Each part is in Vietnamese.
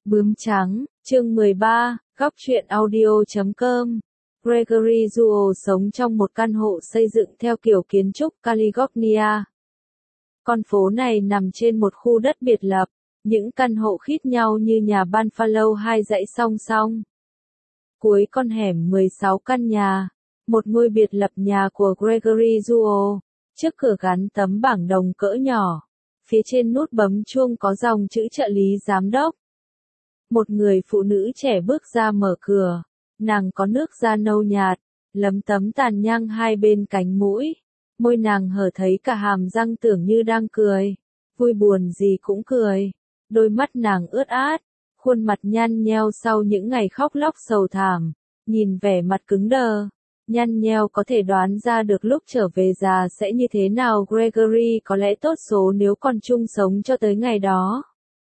Bướm trắng, chương 13, góc truyện audio.com. Gregory Duo sống trong một căn hộ xây dựng theo kiểu kiến trúc California. Con phố này nằm trên một khu đất biệt lập, những căn hộ khít nhau như nhà Buffalo hai dãy song song. Cuối con hẻm 16 căn nhà, một ngôi biệt lập nhà của Gregory Duo, trước cửa gắn tấm bảng đồng cỡ nhỏ, phía trên nút bấm chuông có dòng chữ trợ lý giám đốc. Một người phụ nữ trẻ bước ra mở cửa, nàng có nước da nâu nhạt, lấm tấm tàn nhang hai bên cánh mũi, môi nàng hở thấy cả hàm răng tưởng như đang cười, vui buồn gì cũng cười, đôi mắt nàng ướt át, khuôn mặt nhăn nheo sau những ngày khóc lóc sầu thảm, nhìn vẻ mặt cứng đờ, nhăn nheo có thể đoán ra được lúc trở về già sẽ như thế nào. Gregory có lẽ tốt số nếu còn chung sống cho tới ngày đó.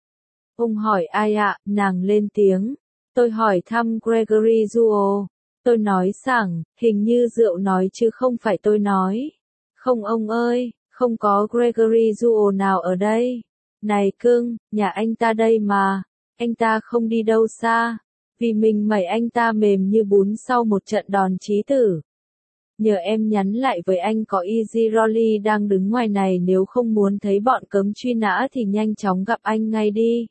Ông hỏi ai ạ? Nàng lên tiếng. Tôi hỏi thăm Gregory Duo. Tôi nói sảng, hình như rượu nói chứ không phải tôi nói. Không ông ơi, không có Gregory Duo nào ở đây. Này cưng, nhà anh ta đây mà. Anh ta không đi đâu xa. Vì mình mẩy anh ta mềm như bún sau một trận đòn chí tử. Nhờ em nhắn lại với anh có Easy Rolly đang đứng ngoài này, nếu không muốn thấy bọn cấm truy nã thì nhanh chóng gặp anh ngay đi.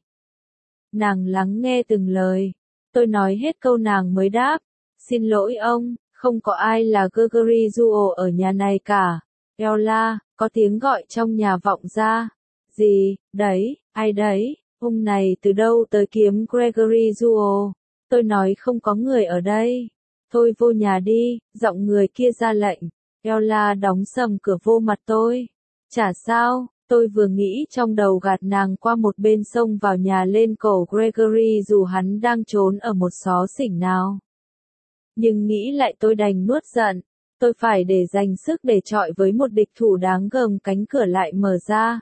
Nàng lắng nghe từng lời. Tôi nói hết câu nàng mới đáp. Xin lỗi ông, không có ai là Gregory Duo ở nhà này cả. Ella, có tiếng gọi trong nhà vọng ra. Gì, đấy, ai đấy, ông này từ đâu tới kiếm Gregory Duo? Tôi nói không có người ở đây. Thôi vô nhà đi, giọng người kia ra lệnh. Ella đóng sầm cửa vô mặt tôi. Chả sao. Tôi vừa nghĩ trong đầu gạt nàng qua một bên sông vào nhà lên cổ Gregory dù hắn đang trốn ở một xó xỉnh nào. Nhưng nghĩ lại tôi đành nuốt giận, tôi phải để dành sức để chọi với một địch thủ đáng gờm. Cánh cửa lại mở ra.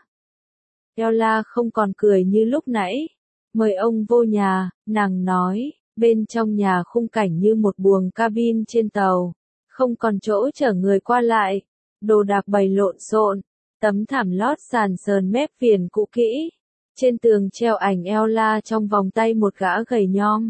Ella không còn cười như lúc nãy. Mời ông vô nhà, nàng nói, bên trong nhà khung cảnh như một buồng cabin trên tàu, không còn chỗ chở người qua lại, đồ đạc bày lộn xộn. Tấm thảm lót sàn sờn mép viền cũ kỹ. Trên tường treo ảnh Ella trong vòng tay một gã gầy nhom.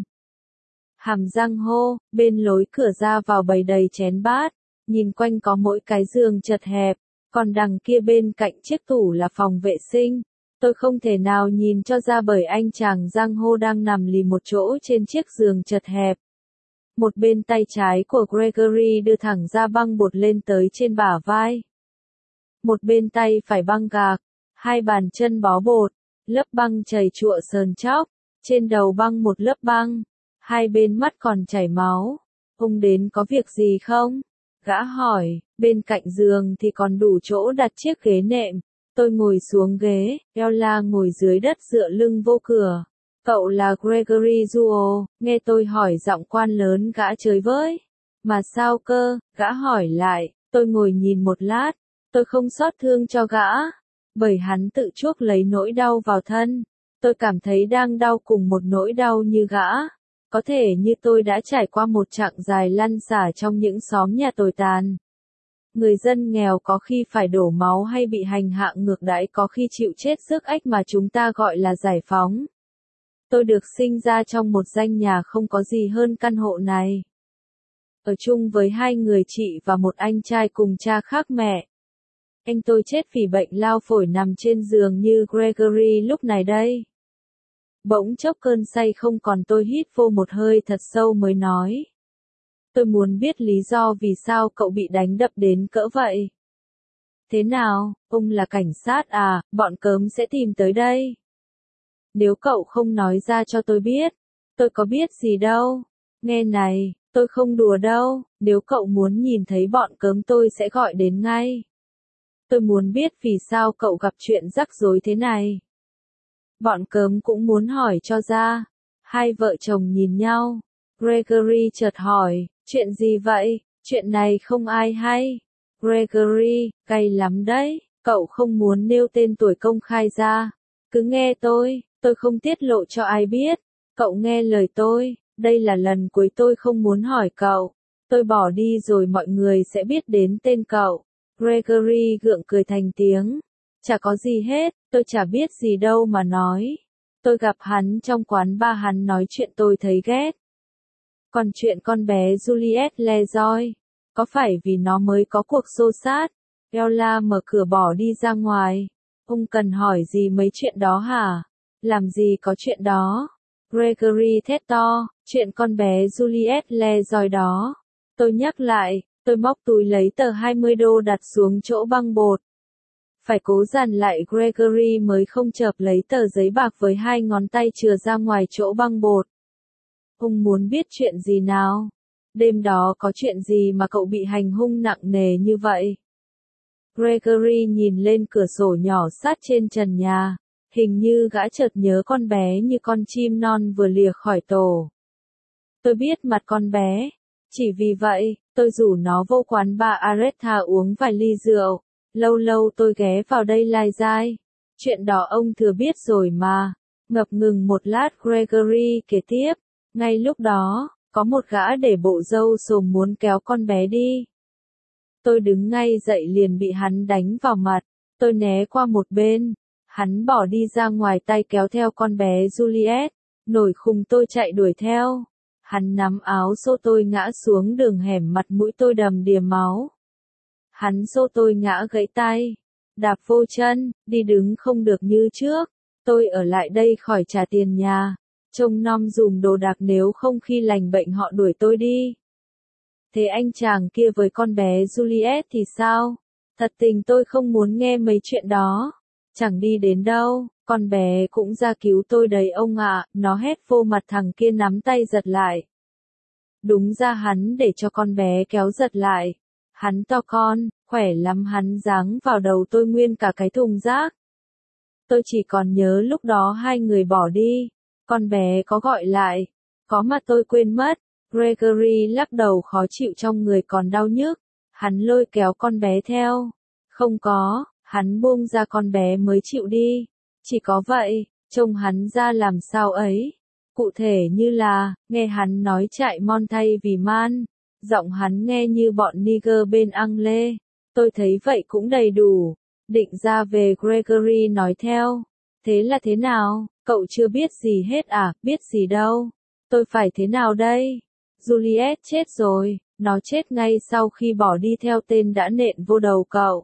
Hàm răng hô, bên lối cửa ra vào bày đầy chén bát. Nhìn quanh có mỗi cái giường chật hẹp. Còn đằng kia bên cạnh chiếc tủ là phòng vệ sinh. Tôi không thể nào nhìn cho ra bởi anh chàng giang hô đang nằm lì một chỗ trên chiếc giường chật hẹp. Một bên tay trái của Gregory đưa thẳng ra băng bột lên tới trên bả vai. Một bên tay phải băng gạc, hai bàn chân bó bột, lớp băng chảy chụa sờn chóc, trên đầu băng một lớp băng, hai bên mắt còn chảy máu. Ông đến có việc gì không? Gã hỏi. Bên cạnh giường thì còn đủ chỗ đặt chiếc ghế nệm. Tôi ngồi xuống ghế, Ella ngồi dưới đất dựa lưng vô cửa. Cậu là Gregory Duo, nghe tôi hỏi giọng quan lớn. Gã chơi với. Mà sao cơ? Gã hỏi lại. Tôi ngồi nhìn một lát. Tôi không xót thương cho gã, bởi hắn tự chuốc lấy nỗi đau vào thân. Tôi cảm thấy đang đau cùng một nỗi đau như gã. Có thể như tôi đã trải qua một chặng dài lăn xả trong những xóm nhà tồi tàn. Người dân nghèo có khi phải đổ máu hay bị hành hạ ngược đãi, có khi chịu chết rước ách mà chúng ta gọi là giải phóng. Tôi được sinh ra trong một danh nhà không có gì hơn căn hộ này. Ở chung với hai người chị và một anh trai cùng cha khác mẹ. Anh tôi chết vì bệnh lao phổi nằm trên giường như Gregory lúc này đây. Bỗng chốc cơn say không còn, tôi hít vô một hơi thật sâu mới nói. Tôi muốn biết lý do vì sao cậu bị đánh đập đến cỡ vậy. Thế nào, ông là cảnh sát à, bọn cớm sẽ tìm tới đây. Nếu cậu không nói ra cho tôi biết, tôi có biết gì đâu. Nghe này, tôi không đùa đâu, nếu cậu muốn nhìn thấy bọn cớm tôi sẽ gọi đến ngay. Tôi muốn biết vì sao cậu gặp chuyện rắc rối thế này. Bọn cớm cũng muốn hỏi cho ra. Hai vợ chồng nhìn nhau. Gregory chợt hỏi, chuyện gì vậy? Chuyện này không ai hay. Gregory, cay lắm đấy, cậu không muốn nêu tên tuổi công khai ra. Cứ nghe tôi không tiết lộ cho ai biết. Cậu nghe lời tôi, đây là lần cuối tôi không muốn hỏi cậu. Tôi bỏ đi rồi mọi người sẽ biết đến tên cậu. Gregory gượng cười thành tiếng. Chả có gì hết, tôi chả biết gì đâu mà nói. Tôi gặp hắn trong quán bar, hắn nói chuyện tôi thấy ghét. Còn chuyện con bé Juliet Lejoy, có phải vì nó mới có cuộc xô xát? Ella mở cửa bỏ đi ra ngoài. Ông cần hỏi gì mấy chuyện đó hả? Làm gì có chuyện đó? Gregory thét to, chuyện con bé Juliet Lejoy đó. Tôi nhắc lại, tôi móc túi lấy tờ 20 đô đặt xuống chỗ băng bột. Phải cố dằn lại Gregory mới không chợp lấy tờ giấy bạc với hai ngón tay chừa ra ngoài chỗ băng bột. Ông muốn biết chuyện gì nào? Đêm đó có chuyện gì mà cậu bị hành hung nặng nề như vậy? Gregory nhìn lên cửa sổ nhỏ sát trên trần nhà. Hình như gã chợt nhớ con bé như con chim non vừa lìa khỏi tổ. Tôi biết mặt con bé. Chỉ vì vậy, tôi rủ nó vô quán bar Aretha uống vài ly rượu. Lâu lâu tôi ghé vào đây lai dai. Chuyện đó ông thừa biết rồi mà. Ngập ngừng một lát Gregory kể tiếp. Ngay lúc đó, có một gã để bộ râu xồm muốn kéo con bé đi. Tôi đứng ngay dậy liền bị hắn đánh vào mặt. Tôi né qua một bên. Hắn bỏ đi ra ngoài tay kéo theo con bé Juliet. Nổi khùng tôi chạy đuổi theo. Hắn nắm áo xô tôi ngã xuống đường hẻm, mặt mũi tôi đầm đìa máu. Hắn xô tôi ngã gãy tay. Đạp vô chân, đi đứng không được như trước. Tôi ở lại đây khỏi trả tiền nhà. Trông nom dùm đồ đạc, nếu không khi lành bệnh họ đuổi tôi đi. Thế anh chàng kia với con bé Juliet thì sao? Thật tình tôi không muốn nghe mấy chuyện đó. Chẳng đi đến đâu, con bé cũng ra cứu tôi đấy ông ạ, nó hét vô mặt thằng kia nắm tay giật lại. Đúng ra hắn để cho con bé kéo giật lại. Hắn to con, khỏe lắm, hắn giáng vào đầu tôi nguyên cả cái thùng rác. Tôi chỉ còn nhớ lúc đó hai người bỏ đi. Con bé có gọi lại. Có mà tôi quên mất. Gregory lắc đầu khó chịu, trong người còn đau nhức. Hắn lôi kéo con bé theo. Không có, hắn buông ra con bé mới chịu đi. Chỉ có vậy, trông hắn ra làm sao ấy. Cụ thể như là, nghe hắn nói chạy mon thay vì man. Giọng hắn nghe như bọn nigger bên Anglê. Tôi thấy vậy cũng đầy đủ. Định ra về, Gregory nói theo. Thế là thế nào? Cậu chưa biết gì hết à? Biết gì đâu. Tôi phải thế nào đây? Juliet chết rồi. Nó chết ngay sau khi bỏ đi theo tên đã nện vô đầu cậu.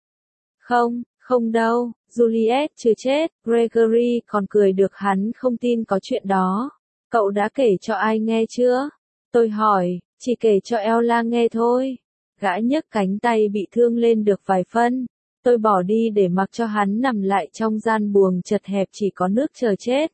Không, không đâu. Juliet chưa chết. Gregory còn cười được, hắn không tin có chuyện đó. Cậu đã kể cho ai nghe chưa? Tôi hỏi. Chỉ kể cho Ella nghe thôi. Gã nhấc cánh tay bị thương lên được vài phân. Tôi bỏ đi để mặc cho hắn nằm lại trong gian buồng chật hẹp chỉ có nước chờ chết.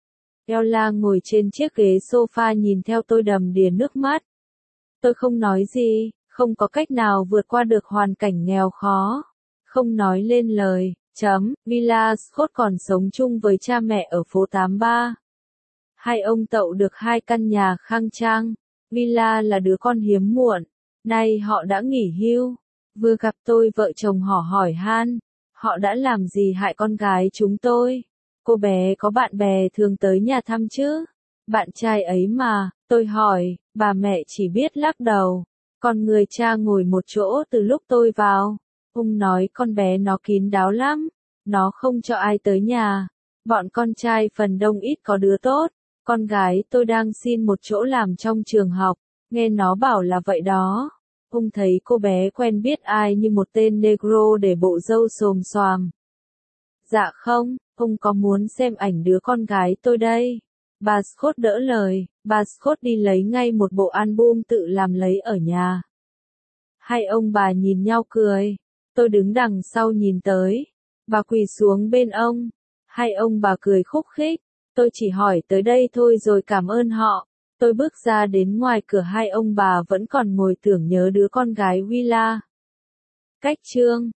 Ella ngồi trên chiếc ghế sofa nhìn theo tôi đầm đìa nước mắt. Tôi không nói gì, không có cách nào vượt qua được hoàn cảnh nghèo khó. Không nói lên lời. Villa Scott còn sống chung với cha mẹ ở phố 83. Hai ông tậu được hai căn nhà khang trang. Villa là đứa con hiếm muộn. Nay họ đã nghỉ hưu. Vừa gặp tôi, vợ chồng họ hỏi han. Họ đã làm gì hại con gái chúng tôi? Cô bé có bạn bè thường tới nhà thăm chứ? Bạn trai ấy mà, tôi hỏi, bà mẹ chỉ biết lắc đầu. Còn người cha ngồi một chỗ từ lúc tôi vào. Ông nói con bé nó kín đáo lắm. Nó không cho ai tới nhà. Bọn con trai phần đông ít có đứa tốt. Con gái tôi đang xin một chỗ làm trong trường học. Nghe nó bảo là vậy đó. Ông thấy cô bé quen biết ai như một tên negro để bộ râu xồm xoàm. Dạ không, ông có muốn xem ảnh đứa con gái tôi đây. Bà Scott đỡ lời, bà Scott đi lấy ngay một bộ album tự làm lấy ở nhà. Hai ông bà nhìn nhau cười. Tôi đứng đằng sau nhìn tới. Bà quỳ xuống bên ông. Hai ông bà cười khúc khích. Tôi chỉ hỏi tới đây thôi rồi cảm ơn họ. Tôi bước ra đến ngoài cửa, hai ông bà vẫn còn ngồi tưởng nhớ đứa con gái Willa. Cách chương